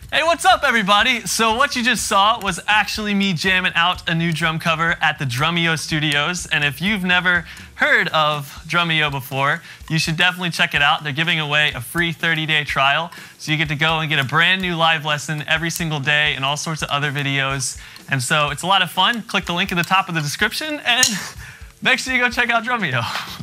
Hey, what's up, everybody? So what you just saw was actually me jamming out a new drum cover at the Drumeo Studios. And if you've never heard of Drumeo before, you should definitely check it out. They're giving away a free 30-day trial. So you get to go and get a brand new live lesson every single day and all sorts of other videos. And so it's a lot of fun. Click the link at the top of the description and make sure you go check out Drumeo.